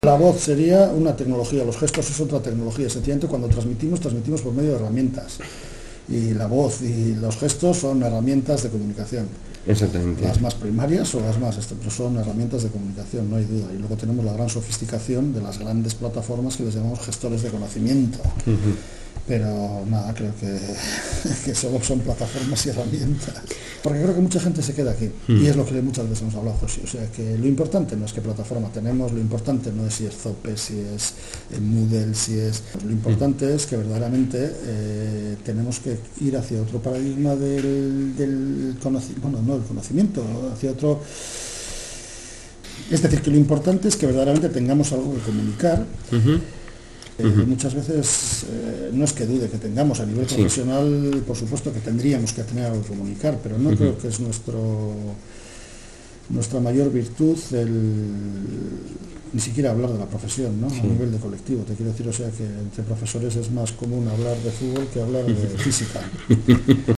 La voz sería una tecnología, los gestos es otra tecnología. Sencillamente cuando transmitimos por medio de herramientas. Y la voz y los gestos son herramientas de comunicación. Exactamente. Las más primarias o las más, pero son herramientas de comunicación, no hay duda. Y luego tenemos la gran sofisticación de las grandes plataformas que les llamamos gestores de conocimiento. Pero nada, creo que solo son plataformas y herramientas. Porque creo que mucha gente se queda aquí. Y es lo que muchas veces hemos hablado, José. O sea, que lo importante no es qué plataforma tenemos, lo importante no es si es Zope, si es Moodle, si es... Lo importante es que verdaderamente tenemos que ir hacia otro paradigma del conocimiento, bueno, no del conocimiento, hacia otro... Es decir, que lo importante es que verdaderamente tengamos algo que comunicar. Muchas veces no es que dude que tengamos a nivel profesional, por supuesto que tendríamos que tener algo que comunicar, pero no creo que es nuestra mayor virtud ni siquiera hablar de la profesión, ¿no? A nivel de colectivo, te quiero decir, o sea que entre profesores es más común hablar de fútbol que hablar de física.